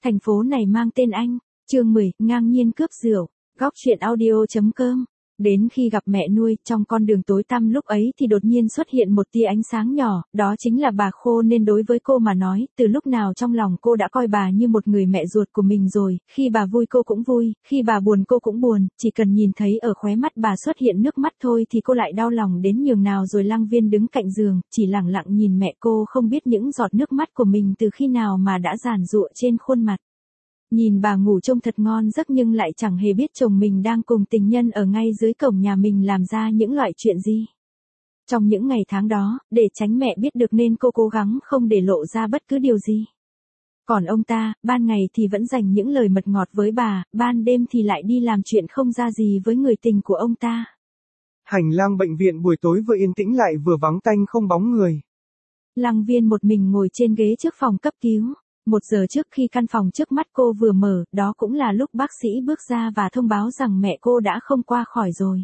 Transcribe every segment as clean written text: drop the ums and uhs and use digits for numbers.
Thành phố này mang tên anh. Chương 10, ngang nhiên cướp rượu. Góc truyện audio.com. Đến khi gặp mẹ nuôi, trong con đường tối tăm lúc ấy thì đột nhiên xuất hiện một tia ánh sáng nhỏ, đó chính là bà Khô nên đối với cô mà nói, từ lúc nào trong lòng cô đã coi bà như một người mẹ ruột của mình rồi, khi bà vui cô cũng vui, khi bà buồn cô cũng buồn, chỉ cần nhìn thấy ở khóe mắt bà xuất hiện nước mắt thôi thì cô lại đau lòng đến nhường nào rồi. Lăng Viên đứng cạnh giường, chỉ lặng lặng nhìn mẹ cô, không biết những giọt nước mắt của mình từ khi nào mà đã giàn giụa trên khuôn mặt. Nhìn bà ngủ trông thật ngon giấc nhưng lại chẳng hề biết chồng mình đang cùng tình nhân ở ngay dưới cổng nhà mình làm ra những loại chuyện gì. Trong những ngày tháng đó, để tránh mẹ biết được nên cô cố gắng không để lộ ra bất cứ điều gì. Còn ông ta, ban ngày thì vẫn dành những lời mật ngọt với bà, ban đêm thì lại đi làm chuyện không ra gì với người tình của ông ta. Hành lang bệnh viện buổi tối vừa yên tĩnh lại vừa vắng tanh không bóng người. Lăng Viên một mình ngồi trên ghế trước phòng cấp cứu. 1 giờ trước khi căn phòng trước mắt cô vừa mở, đó cũng là lúc bác sĩ bước ra và thông báo rằng mẹ cô đã không qua khỏi rồi.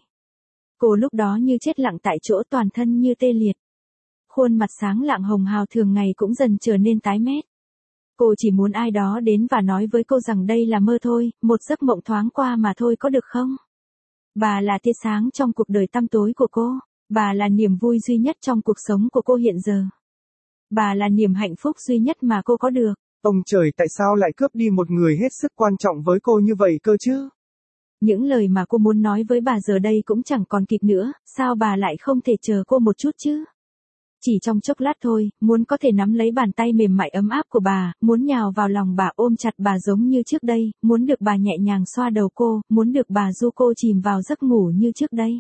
Cô lúc đó như chết lặng tại chỗ, toàn thân như tê liệt. Khuôn mặt sáng lạng hồng hào thường ngày cũng dần trở nên tái mét. Cô chỉ muốn ai đó đến và nói với cô rằng đây là mơ thôi, một giấc mộng thoáng qua mà thôi, có được không? Bà là tia sáng trong cuộc đời tăm tối của cô. Bà là niềm vui duy nhất trong cuộc sống của cô hiện giờ. Bà là niềm hạnh phúc duy nhất mà cô có được. Ông trời, tại sao lại cướp đi một người hết sức quan trọng với cô như vậy cơ chứ? Những lời mà cô muốn nói với bà giờ đây cũng chẳng còn kịp nữa, sao bà lại không thể chờ cô một chút chứ? Chỉ trong chốc lát thôi, muốn có thể nắm lấy bàn tay mềm mại ấm áp của bà, muốn nhào vào lòng bà ôm chặt bà giống như trước đây, muốn được bà nhẹ nhàng xoa đầu cô, muốn được bà du cô chìm vào giấc ngủ như trước đây.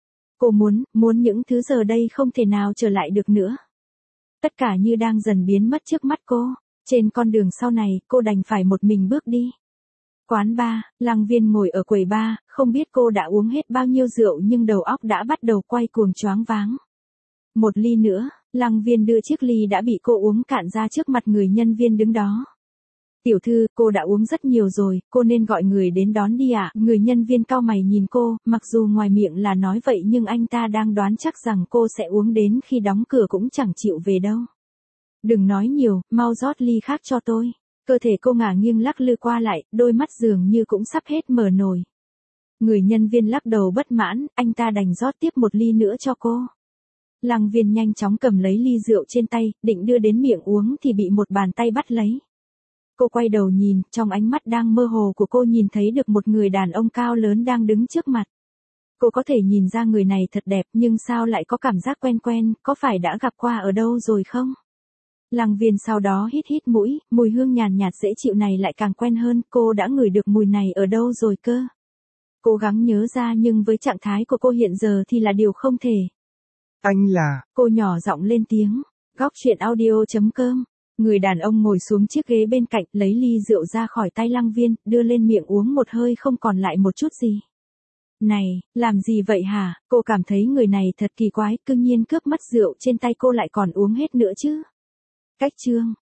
Cô muốn những thứ giờ đây không thể nào trở lại được nữa. Tất cả như đang dần biến mất trước mắt cô. Trên con đường sau này, cô đành phải một mình bước đi. Quán bar, Lăng Viên ngồi ở quầy bar, không biết cô đã uống hết bao nhiêu rượu nhưng đầu óc đã bắt đầu quay cuồng choáng váng. 1 ly nữa, Lăng Viên đưa chiếc ly đã bị cô uống cạn ra trước mặt người nhân viên đứng đó. Tiểu thư, cô đã uống rất nhiều rồi, cô nên gọi người đến đón đi ạ. Người nhân viên cau mày nhìn cô, mặc dù ngoài miệng là nói vậy nhưng anh ta đang đoán chắc rằng cô sẽ uống đến khi đóng cửa cũng chẳng chịu về đâu. Đừng nói nhiều, mau rót ly khác cho tôi. Cơ thể cô ngả nghiêng lắc lư qua lại, đôi mắt dường như cũng sắp hết mở nổi. Người nhân viên lắc đầu bất mãn, anh ta đành rót tiếp 1 ly nữa cho cô. Lăng Viên nhanh chóng cầm lấy ly rượu trên tay, định đưa đến miệng uống thì bị một bàn tay bắt lấy. Cô quay đầu nhìn, trong ánh mắt đang mơ hồ của cô nhìn thấy được một người đàn ông cao lớn đang đứng trước mặt. Cô có thể nhìn ra người này thật đẹp nhưng sao lại có cảm giác quen quen, có phải đã gặp qua ở đâu rồi không? Lăng Viên sau đó hít hít mũi, mùi hương nhàn nhạt dễ chịu này lại càng quen hơn, cô đã ngửi được mùi này ở đâu rồi cơ? Cố gắng nhớ ra nhưng với trạng thái của cô hiện giờ thì là điều không thể. Anh là... Cô nhỏ giọng lên tiếng. Góc truyện audio.com. Người đàn ông ngồi xuống chiếc ghế bên cạnh, lấy ly rượu ra khỏi tay Lăng Viên, đưa lên miệng uống một hơi không còn lại một chút gì. Này, làm gì vậy hả? Cô cảm thấy người này thật kỳ quái, cương nhiên cướp mất rượu trên tay cô lại còn uống hết nữa chứ. Cách chương.